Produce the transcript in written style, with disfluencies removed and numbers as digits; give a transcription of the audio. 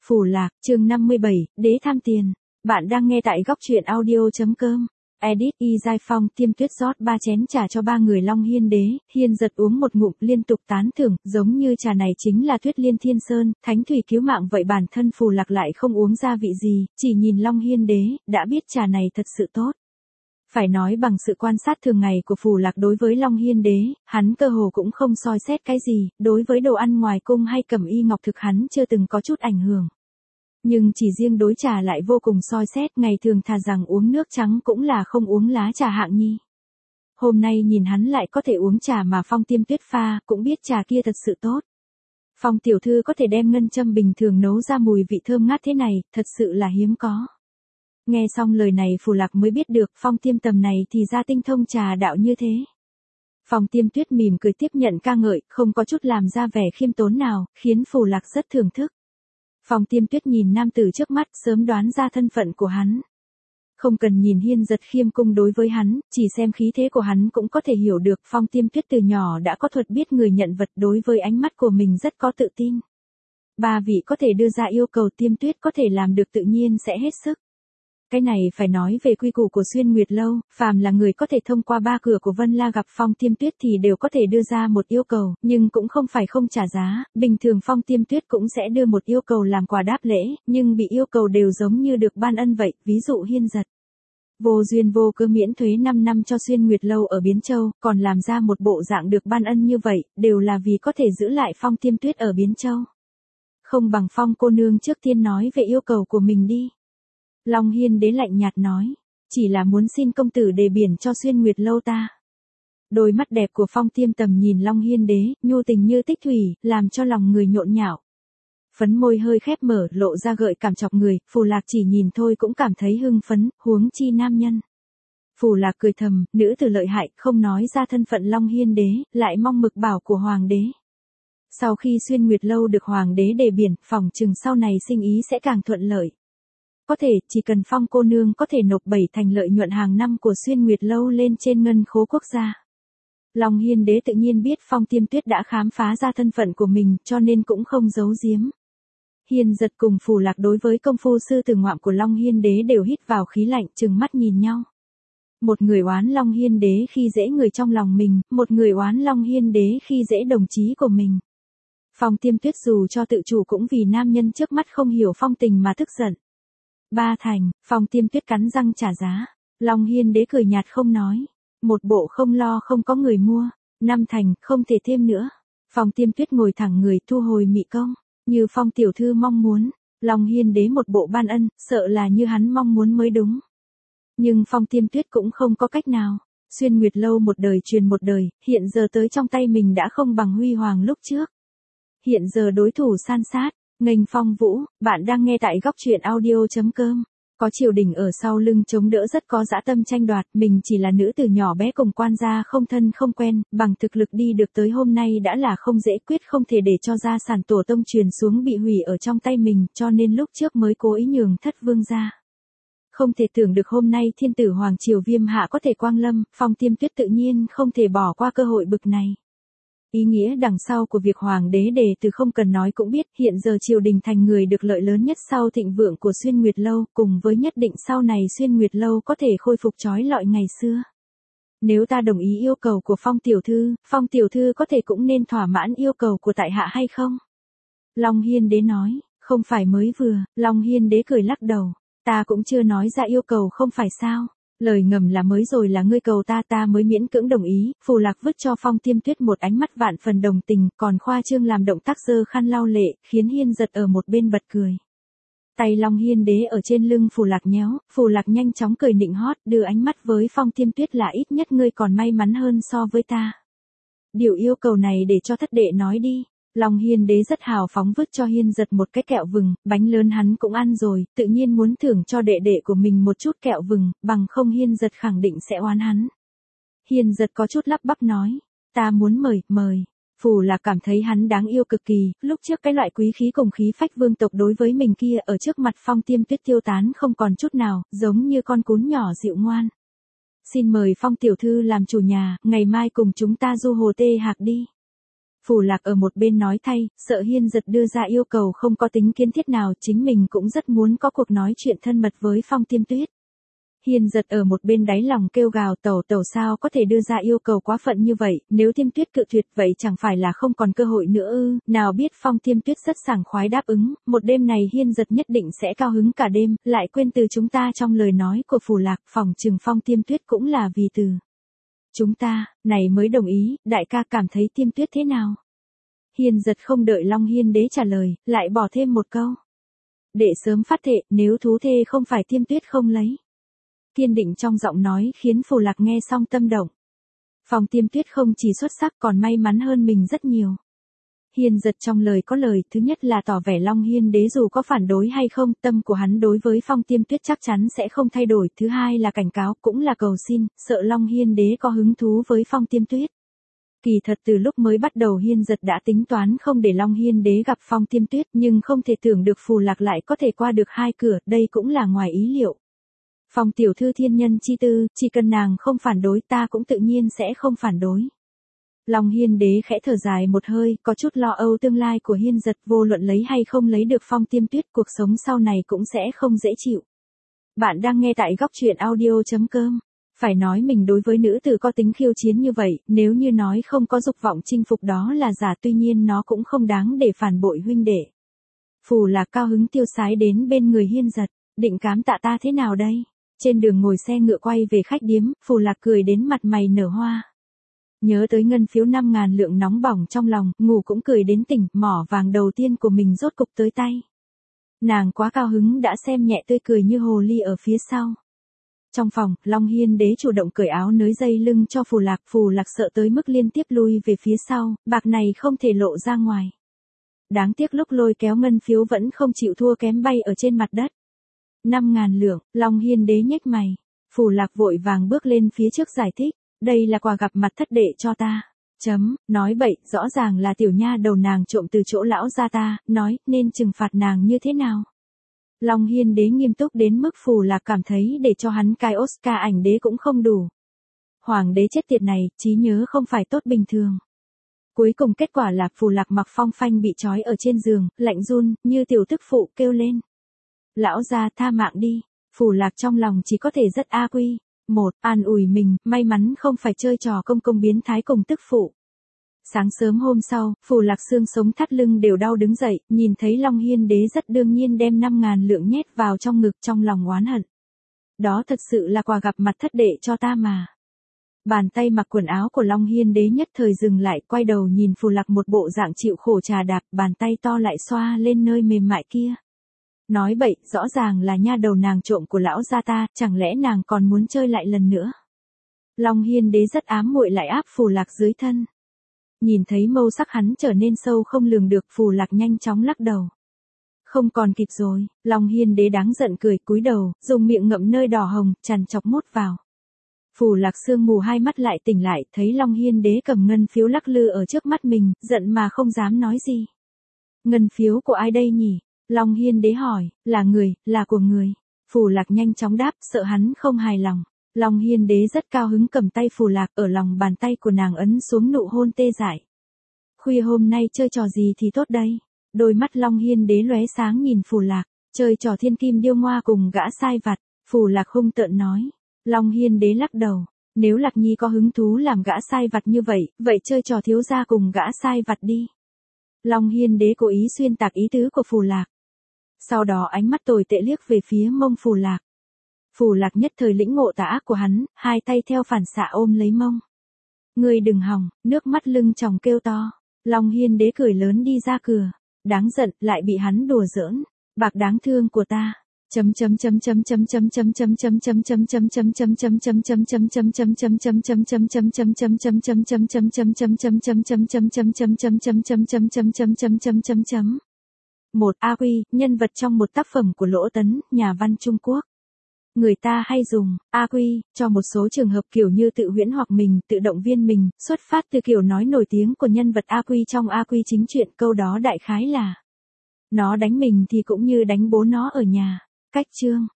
Phù Lạc, chương 57, Đế tham tiền. Bạn đang nghe tại góc truyện audio.com. Edit Y Giai Phong. Tiêm Tuyết rót 3 chén trà cho 3 người Long Hiên Đế, Hiên Giật uống một ngụm liên tục tán thưởng, giống như trà này chính là Tuyết Liên Thiên Sơn, thánh thủy cứu mạng vậy. Bản thân Phù Lạc lại không uống gia vị gì, chỉ nhìn Long Hiên Đế, đã biết trà này thật sự tốt. Phải nói bằng sự quan sát thường ngày của Phù Lạc đối với Long Hiên Đế, hắn cơ hồ cũng không soi xét cái gì, đối với đồ ăn ngoài cung hay cẩm y ngọc thực hắn chưa từng có chút ảnh hưởng. Nhưng chỉ riêng đối trà lại vô cùng soi xét, ngày thường thà rằng uống nước trắng cũng là không uống lá trà hạng nhi. Hôm nay nhìn hắn lại có thể uống trà mà Phong Tiêm Tuyết pha, cũng biết trà kia thật sự tốt. Phong tiểu thư có thể đem ngân châm bình thường nấu ra mùi vị thơm ngát thế này, thật sự là hiếm có. Nghe xong lời này Phù Lạc mới biết được Phong Tiêm tầm này thì ra tinh thông trà đạo như thế. Phong Tiêm Tuyết mỉm cười tiếp nhận ca ngợi, không có chút làm ra vẻ khiêm tốn nào, khiến Phù Lạc rất thưởng thức. Phong Tiêm Tuyết nhìn nam tử trước mắt, sớm đoán ra thân phận của hắn. Không cần nhìn Hiên Giật khiêm cung đối với hắn, chỉ xem khí thế của hắn cũng có thể hiểu được Phong Tiêm Tuyết từ nhỏ đã có thuật biết người nhận vật, đối với ánh mắt của mình rất có tự tin. 3 vị có thể đưa ra yêu cầu, Tiêm Tuyết có thể làm được tự nhiên sẽ hết sức. Cái này phải nói về quy củ của Xuyên Nguyệt Lâu, phàm là người có thể thông qua 3 cửa của Vân La gặp Phong Tiêm Tuyết thì đều có thể đưa ra một yêu cầu, nhưng cũng không phải không trả giá, bình thường Phong Tiêm Tuyết cũng sẽ đưa một yêu cầu làm quà đáp lễ, nhưng bị yêu cầu đều giống như được ban ân vậy, ví dụ Hiên Giật. Vô duyên vô cớ miễn thuế 5 năm cho Xuyên Nguyệt Lâu ở Biến Châu, còn làm ra một bộ dạng được ban ân như vậy, đều là vì có thể giữ lại Phong Tiêm Tuyết ở Biến Châu. Không bằng Phong cô nương trước tiên nói về yêu cầu của mình đi. Long Hiên Đế lạnh nhạt nói, chỉ là muốn xin công tử đề biển cho Xuyên Nguyệt Lâu ta. Đôi mắt đẹp của Phong Tiêm tầm nhìn Long Hiên Đế, nhu tình như tích thủy, làm cho lòng người nhộn nhạo. Phấn môi hơi khép mở, lộ ra gợi cảm chọc người, Phù Lạc chỉ nhìn thôi cũng cảm thấy hưng phấn, huống chi nam nhân. Phù Lạc cười thầm, nữ tử lợi hại, không nói ra thân phận Long Hiên Đế, lại mong mực bảo của Hoàng đế. Sau khi Xuyên Nguyệt Lâu được Hoàng đế đề biển, phỏng chừng sau này sinh ý sẽ càng thuận lợi. Có thể, chỉ cần Phong cô nương có thể nộp 7 thành lợi nhuận hàng năm của Xuyên Nguyệt Lâu lên trên ngân khố quốc gia. Long Hiên Đế tự nhiên biết Phong Tiêm Tuyết đã khám phá ra thân phận của mình, cho nên cũng không giấu giếm. Hiên Giật cùng Phù Lạc đối với công phu sư tử ngoạm của Long Hiên Đế đều hít vào khí lạnh, trừng mắt nhìn nhau. Một người oán Long Hiên Đế khi dễ người trong lòng mình, một người oán Long Hiên Đế khi dễ đồng chí của mình. Phong Tiêm Tuyết dù cho tự chủ cũng vì nam nhân trước mắt không hiểu phong tình mà tức giận. 3 thành, Phong Tiêm Tuyết cắn răng trả giá. Long Hiên Đế cười nhạt không nói. Một bộ không lo không có người mua. 5 thành, không thể thêm nữa. Phong Tiêm Tuyết ngồi thẳng người, thu hồi mị công. Như Phong tiểu thư mong muốn. Long Hiên Đế một bộ ban ân, sợ là như hắn mong muốn mới đúng. Nhưng Phong Tiêm Tuyết cũng không có cách nào. Xuyên Nguyệt Lâu một đời truyền một đời, hiện giờ tới trong tay mình đã không bằng huy hoàng lúc trước. Hiện giờ đối thủ san sát. Nghênh phong vũ, bạn đang nghe tại góc truyện audio.com. Có triều đình ở sau lưng chống đỡ rất có dã tâm tranh đoạt, mình chỉ là nữ từ nhỏ bé cùng quan gia không thân không quen, bằng thực lực đi được tới hôm nay đã là không dễ, quyết không thể để cho gia sản tổ tông truyền xuống bị hủy ở trong tay mình, cho nên lúc trước mới cố ý nhường thất vương gia. Không thể tưởng được hôm nay thiên tử hoàng triều Viêm hạ có thể quang lâm, Phong Tiêm Tuyết tự nhiên không thể bỏ qua cơ hội bực này. Ý nghĩa đằng sau của việc Hoàng đế đề từ không cần nói cũng biết, hiện giờ triều đình thành người được lợi lớn nhất sau thịnh vượng của Xuyên Nguyệt Lâu, cùng với nhất định sau này Xuyên Nguyệt Lâu có thể khôi phục chói lọi ngày xưa. Nếu ta đồng ý yêu cầu của Phong tiểu thư có thể cũng nên thỏa mãn yêu cầu của tại hạ hay không? Long Hiên Đế nói, không phải mới vừa. Long Hiên Đế cười lắc đầu, ta cũng chưa nói ra yêu cầu không phải sao? Lời ngầm là mới rồi là ngươi cầu ta mới miễn cưỡng đồng ý. Phù Lạc vứt cho Phong Tiêm Tuyết một ánh mắt vạn phần đồng tình, còn khoa trương làm động tác giơ khăn lau lệ, khiến Hiên Giật ở một bên bật cười. Tay Long Hiên Đế ở trên lưng Phù Lạc nhéo, Phù Lạc nhanh chóng cười nịnh hót, đưa ánh mắt với Phong Tiêm Tuyết là ít nhất ngươi còn may mắn hơn so với ta. Điều yêu cầu này để cho thất đệ nói đi. Long Hiên Đế rất hào phóng vứt cho Hiên Giật một cái kẹo vừng, bánh lớn hắn cũng ăn rồi, tự nhiên muốn thưởng cho đệ đệ của mình một chút kẹo vừng, bằng không Hiên Giật khẳng định sẽ oán hắn. Hiên Giật có chút lắp bắp nói, ta muốn mời. Phù Lạc cảm thấy hắn đáng yêu cực kỳ, lúc trước cái loại quý khí cùng khí phách vương tộc đối với mình kia ở trước mặt Phong Tiêm Tuyết tiêu tán không còn chút nào, giống như con cún nhỏ dịu ngoan. Xin mời Phong tiểu thư làm chủ nhà, ngày mai cùng chúng ta du hồ Tê Hạc đi. Phù Lạc ở một bên nói thay, sợ Hiên Giật đưa ra yêu cầu không có tính kiến thiết nào, chính mình cũng rất muốn có cuộc nói chuyện thân mật với Phong Tiêm Tuyết. Hiên Giật ở một bên đáy lòng kêu gào, tẩu sao có thể đưa ra yêu cầu quá phận như vậy, nếu Tiêm Tuyết cự tuyệt vậy chẳng phải là không còn cơ hội nữa ư? Nào biết Phong Tiêm Tuyết rất sảng khoái đáp ứng, một đêm này Hiên Giật nhất định sẽ cao hứng cả đêm, lại quên từ chúng ta trong lời nói của Phù Lạc, phỏng chừng Phong Tiêm Tuyết cũng là vì từ chúng ta, này mới đồng ý, đại ca cảm thấy Tiêm Tuyết thế nào? Hiên Giật không đợi Long Hiên Đế trả lời, lại bỏ thêm một câu. Để sớm phát thệ, nếu thú thê không phải Tiêm Tuyết không lấy. Kiên định trong giọng nói khiến Phù Lạc nghe xong tâm động. Phong Tiêm Tuyết không chỉ xuất sắc còn may mắn hơn mình rất nhiều. Hiên Giật trong lời có lời, thứ nhất là tỏ vẻ Long Hiên Đế dù có phản đối hay không, tâm của hắn đối với Phong Tiêm Tuyết chắc chắn sẽ không thay đổi, thứ hai là cảnh cáo, cũng là cầu xin, sợ Long Hiên Đế có hứng thú với Phong Tiêm Tuyết. Kỳ thật từ lúc mới bắt đầu Hiên Giật đã tính toán không để Long Hiên Đế gặp Phong Tiêm Tuyết, nhưng không thể tưởng được Phù Lạc lại có thể qua được hai cửa, đây cũng là ngoài ý liệu. Phong tiểu thư thiên nhân chi tư, chỉ cần nàng không phản đối ta cũng tự nhiên sẽ không phản đối. Long Hiên Đế khẽ thở dài một hơi, có chút lo âu tương lai của Hiên Giật, vô luận lấy hay không lấy được Phong Tiêm Tuyết, cuộc sống sau này cũng sẽ không dễ chịu. Bạn đang nghe tại góc truyện audio.com. Phải nói mình đối với nữ tử có tính khiêu chiến như vậy, nếu như nói không có dục vọng chinh phục đó là giả, tuy nhiên nó cũng không đáng để phản bội huynh đệ. Phù Lạc cao hứng tiêu sái đến bên người Hiên Giật, định cám tạ ta thế nào đây? Trên đường ngồi xe ngựa quay về khách điếm, Phù Lạc cười đến mặt mày nở hoa. Nhớ tới ngân phiếu 5.000 lượng nóng bỏng trong lòng, ngủ cũng cười đến tỉnh, mỏ vàng đầu tiên của mình rốt cục tới tay. Nàng quá cao hứng đã xem nhẹ tươi cười như hồ ly ở phía sau. Trong phòng, Long Hiên Đế chủ động cởi áo nới dây lưng cho Phù Lạc sợ tới mức liên tiếp lui về phía sau, bạc này không thể lộ ra ngoài. Đáng tiếc lúc lôi kéo ngân phiếu vẫn không chịu thua kém bay ở trên mặt đất. 5.000 lượng, Long Hiên Đế nhếch mày. Phù Lạc vội vàng bước lên phía trước giải thích, đây là quà gặp mặt thất đệ cho ta. Nói bậy, rõ ràng là tiểu nha đầu nàng trộm từ chỗ lão gia ta, nói, nên trừng phạt nàng như thế nào? Long Hiên Đế nghiêm túc đến mức Phù Lạc cảm thấy để cho hắn cai Oscar ảnh đế cũng không đủ. Hoàng đế chết tiệt này, trí nhớ không phải tốt bình thường. Cuối cùng kết quả là Phù Lạc mặc phong phanh bị trói ở trên giường, lạnh run, như tiểu tức phụ kêu lên. Lão gia tha mạng đi. Phù Lạc trong lòng chỉ có thể rất a quy. An ủi mình, may mắn không phải chơi trò công biến thái cùng tức phụ. Sáng sớm hôm sau, Phù Lạc xương sống thắt lưng đều đau đứng dậy, nhìn thấy Long Hiên Đế rất đương nhiên đem 5.000 lượng nhét vào trong ngực, trong lòng oán hận. Đó thật sự là quà gặp mặt thất đệ cho ta mà. Bàn tay mặc quần áo của Long Hiên Đế nhất thời dừng lại, quay đầu nhìn Phù Lạc một bộ dạng chịu khổ trà đạp, bàn tay to lại xoa lên nơi mềm mại kia. Nói bậy, rõ ràng là nha đầu nàng trộm của lão gia ta, chẳng lẽ nàng còn muốn chơi lại lần nữa? Long Hiên Đế rất ám muội lại áp Phù Lạc dưới thân. Nhìn thấy mâu sắc hắn trở nên sâu không lường được, Phù Lạc nhanh chóng lắc đầu. Không còn kịp rồi, Long Hiên Đế đáng giận cười, cúi đầu, dùng miệng ngậm nơi đỏ hồng, chằn chọc mút vào. Phù Lạc sương mù hai mắt lại tỉnh lại, thấy Long Hiên Đế cầm ngân phiếu lắc lư ở trước mắt mình, giận mà không dám nói gì. Ngân phiếu của ai đây nhỉ? Long Hiên Đế hỏi, là của người. Phù Lạc nhanh chóng đáp, sợ hắn không hài lòng. Long Hiên Đế rất cao hứng cầm tay Phù Lạc, ở lòng bàn tay của nàng ấn xuống nụ hôn tê dại. Khuya hôm nay chơi trò gì thì tốt đây? Đôi mắt Long Hiên Đế lóe sáng nhìn Phù Lạc, chơi trò thiên kim điêu ngoa cùng gã sai vặt. Phù Lạc hung tợn nói. Long Hiên Đế lắc đầu, nếu Lạc Nhi có hứng thú làm gã sai vặt như vậy chơi trò thiếu gia cùng gã sai vặt đi. Long Hiên Đế cố ý xuyên tạc ý tứ của Phù Lạc. Sau đó ánh mắt tồi tệ liếc về phía mông Phù Lạc. Phù Lạc nhất thời lĩnh ngộ tà ác của hắn, hai tay theo phản xạ ôm lấy mông. Ngươi đừng hòng, nước mắt lưng tròng kêu to. Long Hiên Đế cười lớn đi ra cửa. Đáng giận, lại bị hắn đùa giỡn. Bạc đáng thương của ta. A Quy, nhân vật trong một tác phẩm của Lỗ Tấn, nhà văn Trung Quốc. Người ta hay dùng A Quy cho một số trường hợp kiểu như tự huyễn hoặc mình tự động viên mình, xuất phát từ kiểu nói nổi tiếng của nhân vật A Quy trong A Quy chính truyện, câu đó đại khái là: nó đánh mình thì cũng như đánh bố nó ở nhà. Cách chương